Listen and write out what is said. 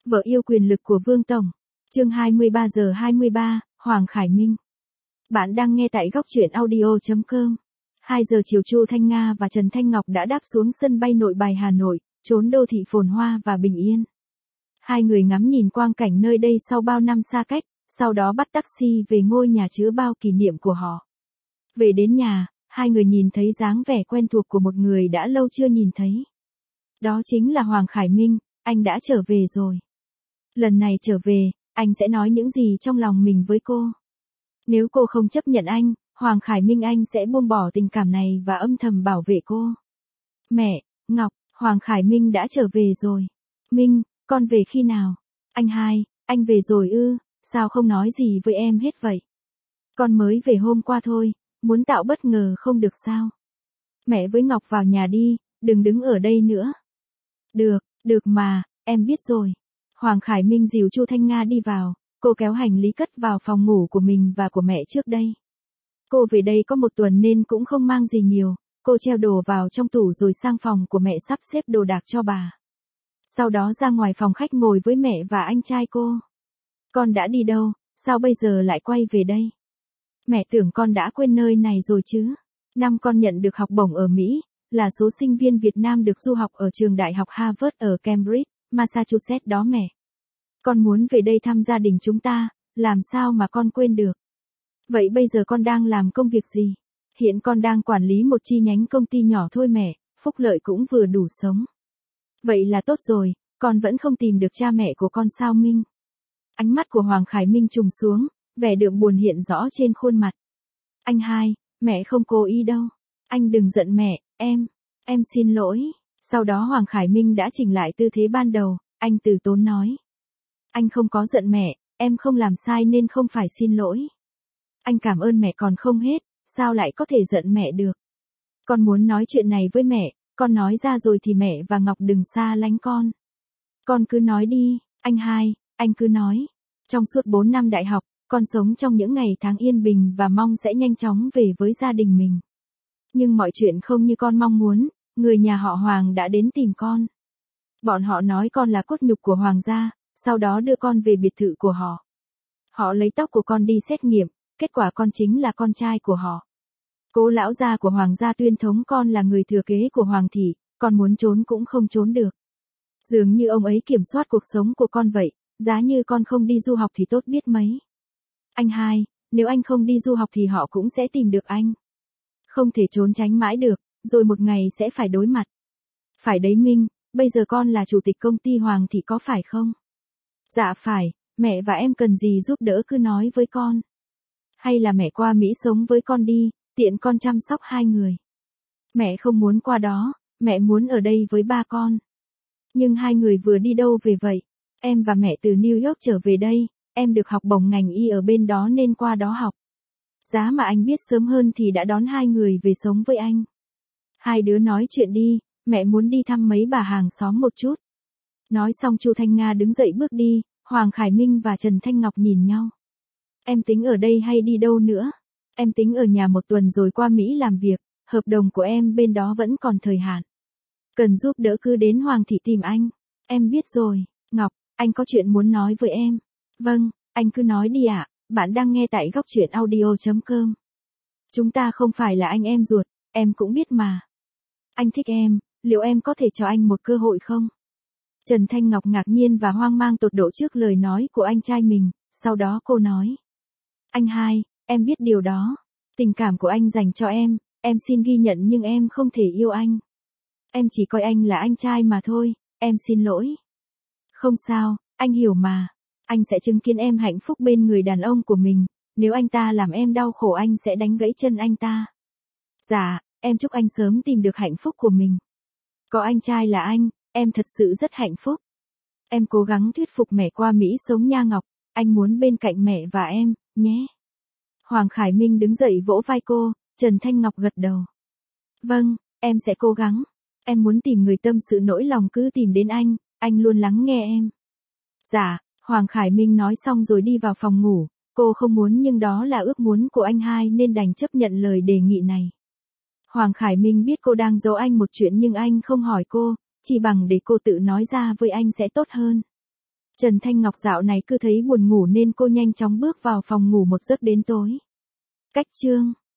Vợ yêu quyền lực của Vương Tổng. Chương 23 giờ 23, Hoàng Khải Minh. Bạn đang nghe tại góc truyện audio.com. 2 giờ chiều Chu Thanh Nga và Trần Thanh Ngọc đã đáp xuống sân bay Nội Bài Hà Nội, trốn đô thị phồn hoa và bình yên. Hai người ngắm nhìn quang cảnh nơi đây sau bao năm xa cách, sau đó bắt taxi về ngôi nhà chứa bao kỷ niệm của họ. Về đến nhà, hai người nhìn thấy dáng vẻ quen thuộc của một người đã lâu chưa nhìn thấy. Đó chính là Hoàng Khải Minh, anh đã trở về rồi. Lần này trở về, anh sẽ nói những gì trong lòng mình với cô. Nếu cô không chấp nhận anh, Hoàng Khải Minh anh sẽ buông bỏ tình cảm này và âm thầm bảo vệ cô. Mẹ, Ngọc, Hoàng Khải Minh đã trở về rồi. Minh, con về khi nào? Anh hai, anh về rồi ư, sao không nói gì với em hết vậy? Con mới về hôm qua thôi, muốn tạo bất ngờ không được sao? Mẹ với Ngọc vào nhà đi, đừng đứng ở đây nữa. Được mà, em biết rồi. Hoàng Khải Minh dìu Chu Thanh Nga đi vào, cô kéo hành lý cất vào phòng ngủ của mình và của mẹ trước đây. Cô về đây có 1 tuần nên cũng không mang gì nhiều, cô treo đồ vào trong tủ rồi sang phòng của mẹ sắp xếp đồ đạc cho bà. Sau đó ra ngoài phòng khách ngồi với mẹ và anh trai cô. Con đã đi đâu, sao bây giờ lại quay về đây? Mẹ tưởng con đã quên nơi này rồi chứ. Năm con nhận được học bổng ở Mỹ, là số sinh viên Việt Nam được du học ở trường đại học Harvard ở Cambridge, Massachusetts đó mẹ. Con muốn về đây thăm gia đình chúng ta, làm sao mà con quên được. Vậy bây giờ con đang làm công việc gì? Hiện con đang quản lý một chi nhánh công ty nhỏ thôi mẹ, phúc lợi cũng vừa đủ sống. Vậy là tốt rồi, con vẫn không tìm được cha mẹ của con sao Minh? Ánh mắt của Hoàng Khải Minh trùng xuống, vẻ đượm buồn hiện rõ trên khuôn mặt. Anh hai, mẹ không cố ý đâu. Anh đừng giận mẹ, em xin lỗi. Sau đó Hoàng Khải Minh đã chỉnh lại tư thế ban đầu, anh từ tốn nói. Anh không có giận mẹ, em không làm sai nên không phải xin lỗi. Anh cảm ơn mẹ còn không hết, sao lại có thể giận mẹ được. Con muốn nói chuyện này với mẹ, con nói ra rồi thì mẹ và Ngọc đừng xa lánh con. Con cứ nói đi, anh hai, anh cứ nói. Trong suốt 4 năm đại học, con sống trong những ngày tháng yên bình và mong sẽ nhanh chóng về với gia đình mình. Nhưng mọi chuyện không như con mong muốn, người nhà họ Hoàng đã đến tìm con. Bọn họ nói con là cốt nhục của Hoàng gia, sau đó đưa con về biệt thự của họ. Họ lấy tóc của con đi xét nghiệm, kết quả con chính là con trai của họ. Cố lão gia của Hoàng gia tuyên thống con là người thừa kế của Hoàng thị, con muốn trốn cũng không trốn được. Dường như ông ấy kiểm soát cuộc sống của con vậy, giá như con không đi du học thì tốt biết mấy. Anh hai, nếu anh không đi du học thì họ cũng sẽ tìm được anh. Không thể trốn tránh mãi được, rồi một ngày sẽ phải đối mặt. Phải đấy Minh, bây giờ con là chủ tịch công ty Hoàng thị có phải không? Dạ phải, mẹ và em cần gì giúp đỡ cứ nói với con. Hay là mẹ qua Mỹ sống với con đi, tiện con chăm sóc hai người. Mẹ không muốn qua đó, mẹ muốn ở đây với ba con. Nhưng hai người vừa đi đâu về vậy? Em và mẹ từ New York trở về đây, em được học bổng ngành y ở bên đó nên qua đó học. Giá mà anh biết sớm hơn thì đã đón hai người về sống với anh. Hai đứa nói chuyện đi, mẹ muốn đi thăm mấy bà hàng xóm một chút. Nói xong Chu Thanh Nga đứng dậy bước đi, Hoàng Khải Minh và Trần Thanh Ngọc nhìn nhau. Em tính ở đây hay đi đâu nữa? Em tính ở nhà 1 tuần rồi qua Mỹ làm việc, hợp đồng của em bên đó vẫn còn thời hạn. Cần giúp đỡ cứ đến Hoàng thị tìm anh. Em biết rồi, Ngọc, anh có chuyện muốn nói với em. Vâng, anh cứ nói đi ạ, bạn đang nghe tại góc truyện audio.com. Chúng ta không phải là anh em ruột, em cũng biết mà. Anh thích em, liệu em có thể cho anh một cơ hội không? Trần Thanh Ngọc ngạc nhiên và hoang mang tột độ trước lời nói của anh trai mình, sau đó cô nói. Anh hai, em biết điều đó. Tình cảm của anh dành cho em xin ghi nhận nhưng em không thể yêu anh. Em chỉ coi anh là anh trai mà thôi, em xin lỗi. Không sao, anh hiểu mà. Anh sẽ chứng kiến em hạnh phúc bên người đàn ông của mình, nếu anh ta làm em đau khổ anh sẽ đánh gãy chân anh ta. Dạ, em chúc anh sớm tìm được hạnh phúc của mình. Có anh trai là anh, em thật sự rất hạnh phúc. Em cố gắng thuyết phục mẹ qua Mỹ sống nha Ngọc, anh muốn bên cạnh mẹ và em, nhé. Hoàng Khải Minh đứng dậy vỗ vai cô, Trần Thanh Ngọc gật đầu. Vâng, em sẽ cố gắng. Em muốn tìm người tâm sự nỗi lòng cứ tìm đến anh luôn lắng nghe em. Dạ, Hoàng Khải Minh nói xong rồi đi vào phòng ngủ, cô không muốn nhưng đó là ước muốn của anh hai nên đành chấp nhận lời đề nghị này. Hoàng Khải Minh biết cô đang giấu anh một chuyện nhưng anh không hỏi cô, chỉ bằng để cô tự nói ra với anh sẽ tốt hơn. Trần Thanh Ngọc dạo này cứ thấy buồn ngủ nên cô nhanh chóng bước vào phòng ngủ một giấc đến tối. Cách chương